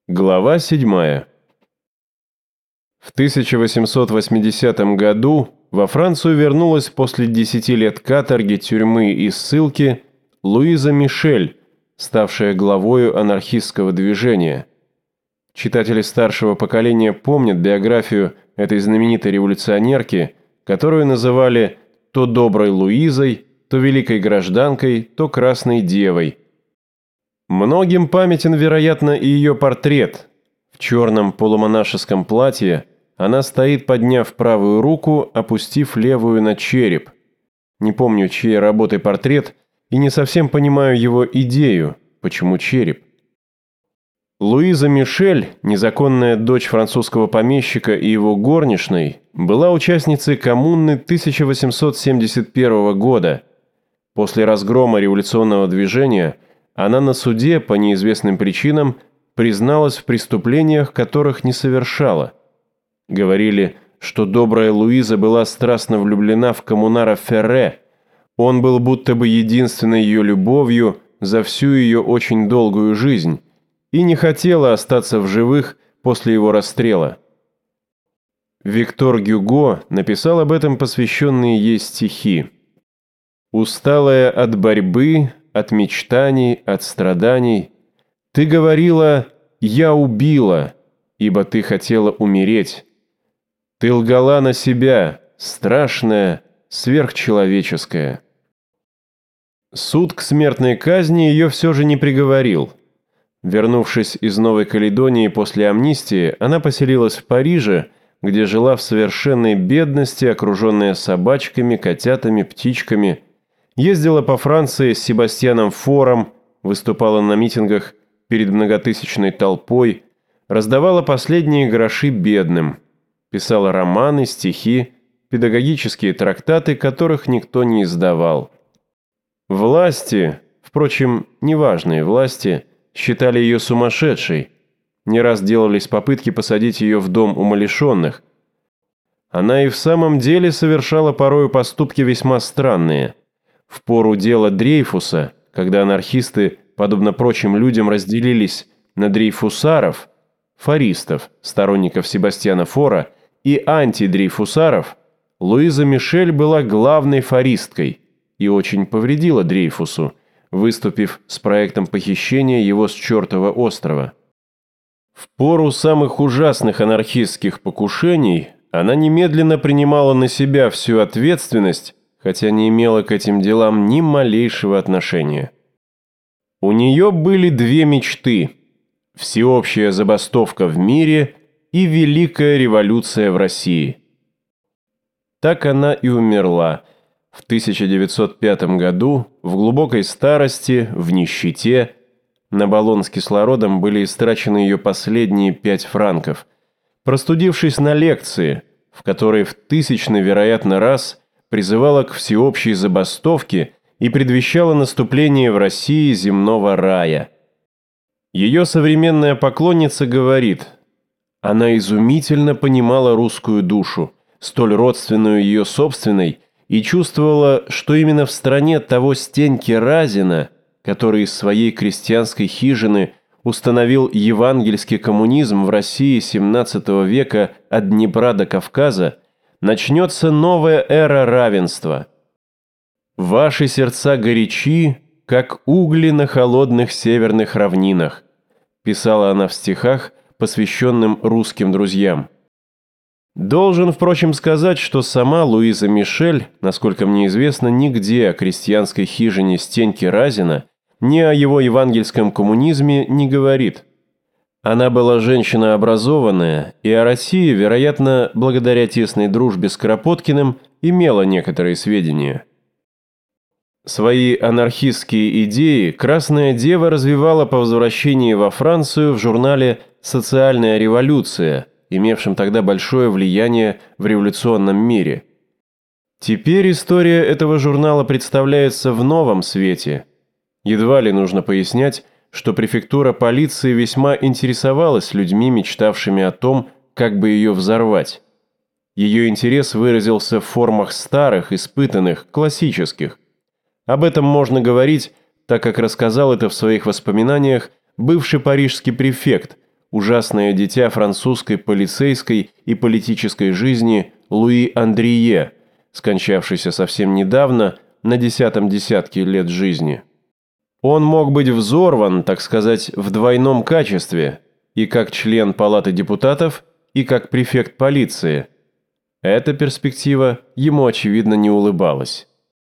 Глава 7. В 1880 году во Францию вернулась после 10 лет каторги, тюрьмы и ссылки Луиза Мишель, ставшая главою анархистского движения. Читатели старшего поколения помнят биографию этой знаменитой революционерки, которую называли то доброй Луизой, то великой гражданкой, то красной девой. Многим памятен, вероятно, и ее портрет. В черном полумонашеском платье она стоит, подняв правую руку, опустив левую на череп. Не помню, чьей работы портрет, и не совсем понимаю его идею, почему череп. Луиза Мишель, незаконная дочь французского помещика и его горничной, была участницей коммуны 1871 года. После разгрома революционного движения она на суде по неизвестным причинам призналась в преступлениях, которых не совершала. Говорили, что добрая Луиза была страстно влюблена в коммунара Ферре. Он был будто бы единственной ее любовью за всю ее очень долгую жизнь и не хотела остаться в живых после его расстрела. Виктор Гюго написал об этом посвященные ей стихи. «Усталая от борьбы, от мечтаний, от страданий, ты говорила: «Я убила», ибо ты хотела умереть. Ты лгала на себя, страшная, сверхчеловеческая». Суд к смертной казни ее все же не приговорил. Вернувшись из Новой Каледонии после амнистии, она поселилась в Париже, где жила в совершенной бедности, окруженная собачками, котятами, птичками. Ездила по Франции с Себастьяном Фором, выступала на митингах перед многотысячной толпой, раздавала последние гроши бедным, писала романы, стихи, педагогические трактаты, которых никто не издавал. Власти, впрочем, неважные власти, считали ее сумасшедшей. Не раз делались попытки посадить ее в дом умалишенных. Она и в самом деле совершала порою поступки весьма странные. В пору дела Дрейфуса, когда анархисты, подобно прочим людям, разделились на дрейфусаров, фористов, сторонников Себастьяна Фора, и антидрейфусаров, Луиза Мишель была главной фористкой и очень повредила Дрейфусу, выступив с проектом похищения его с чертова острова. В пору самых ужасных анархистских покушений она немедленно принимала на себя всю ответственность, хотя не имела к этим делам ни малейшего отношения. У нее были две мечты – всеобщая забастовка в мире и великая революция в России. Так она и умерла в 1905 году, в глубокой старости, в нищете. На баллон с кислородом были истрачены ее последние 5 франков. Простудившись на лекции, в которой в тысячный, вероятно, раз призывала к всеобщей забастовке и предвещала наступление в России земного рая. Ее современная поклонница говорит: она изумительно понимала русскую душу, столь родственную ее собственной, и чувствовала, что именно в стране того Стеньки Разина, который из своей крестьянской хижины установил евангельский коммунизм в России XVII века от Днепра до Кавказа, начнется новая эра равенства. Ваши сердца горячи, как угли на холодных северных равнинах, писала она в стихах, посвященным русским друзьям. Должен, впрочем, сказать, что сама Луиза Мишель, насколько мне известно, нигде о крестьянской хижине Стеньки Разина, ни о его евангельском коммунизме не говорит. Она была женщина образованная, и о России, вероятно, благодаря тесной дружбе с Кропоткиным, имела некоторые сведения. Свои анархистские идеи Красная Дева развивала по возвращении во Францию в журнале «Социальная революция», имевшем тогда большое влияние в революционном мире. Теперь история этого журнала представляется в новом свете. Едва ли нужно пояснять, что префектура полиции весьма интересовалась людьми, мечтавшими о том, как бы ее взорвать. Ее интерес выразился в формах старых, испытанных, классических. Об этом можно говорить, так как рассказал это в своих воспоминаниях бывший парижский префект, ужасное дитя французской полицейской и политической жизни Луи Андрие, скончавшийся совсем недавно на 10-м десятке лет жизни. Он мог быть взорван, так сказать, в двойном качестве, и как член Палаты депутатов, и как префект полиции. Эта перспектива ему, очевидно, не улыбалась.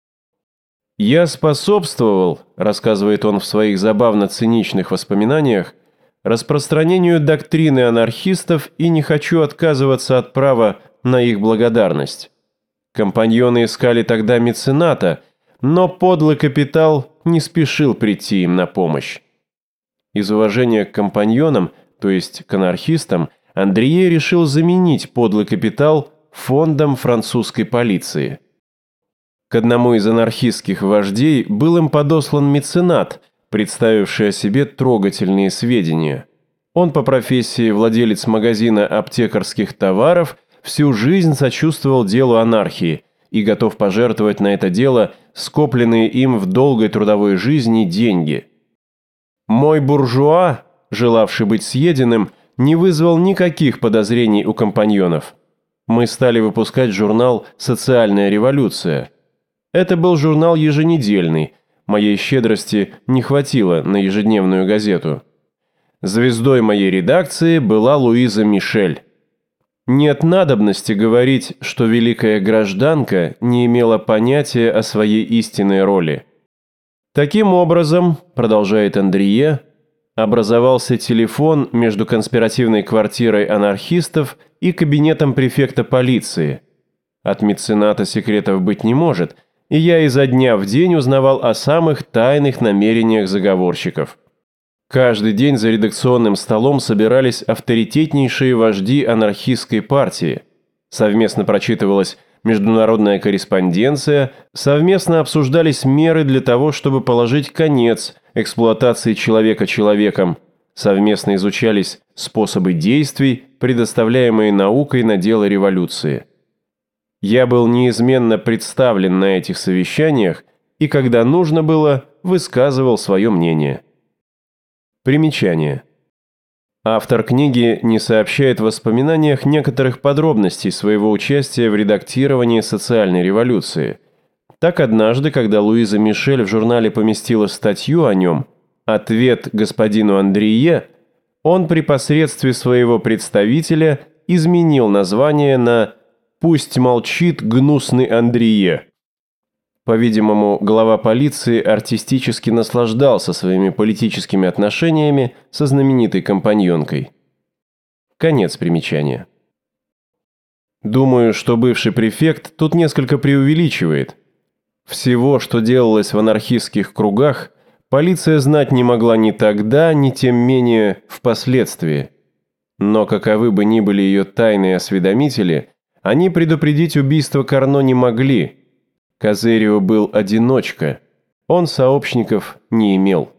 «Я способствовал, — рассказывает он в своих забавно-циничных воспоминаниях, — распространению доктрины анархистов и не хочу отказываться от права на их благодарность. Компаньоны искали тогда мецената, но подлый капитал не спешил прийти им на помощь. Из уважения к компаньонам, то есть к анархистам, Андрие решил заменить подлый капитал фондом французской полиции. К одному из анархистских вождей был им подослан меценат, представивший о себе трогательные сведения. Он по профессии владелец магазина аптекарских товаров, всю жизнь сочувствовал делу анархии и готов пожертвовать на это дело скопленные им в долгой трудовой жизни деньги. Мой буржуа, желавший быть съеденным, не вызвал никаких подозрений у компаньонов. Мы стали выпускать журнал «Социальная революция». Это был журнал еженедельный, моей щедрости не хватило на ежедневную газету. Звездой моей редакции была Луиза Мишель. Нет надобности говорить, что великая гражданка не имела понятия о своей истинной роли. Таким образом, продолжает Андрие, образовался телефон между конспиративной квартирой анархистов и кабинетом префекта полиции. От мецената секретов быть не может, и я изо дня в день узнавал о самых тайных намерениях заговорщиков. Каждый день за редакционным столом собирались авторитетнейшие вожди анархистской партии. Совместно прочитывалась международная корреспонденция, совместно обсуждались меры для того, чтобы положить конец эксплуатации человека человеком, совместно изучались способы действий, предоставляемые наукой на дело революции. Я был неизменно представлен на этих совещаниях и, когда нужно было, высказывал свое мнение. Примечание. Автор книги не сообщает в воспоминаниях некоторых подробностей своего участия в редактировании социальной революции. Так однажды, когда Луиза Мишель в журнале поместила статью о нем «Ответ господину Андрие», он при посредстве своего представителя изменил название на «Пусть молчит гнусный Андрие». По-видимому, глава полиции артистически наслаждался своими политическими отношениями со знаменитой компаньонкой. Конец примечания. Думаю, что бывший префект тут несколько преувеличивает. Всего, что делалось в анархистских кругах, полиция знать не могла ни тогда, ни тем менее впоследствии. Но каковы бы ни были ее тайные осведомители, они предупредить убийство Карно не могли. Козерио был одиночка, он сообщников не имел.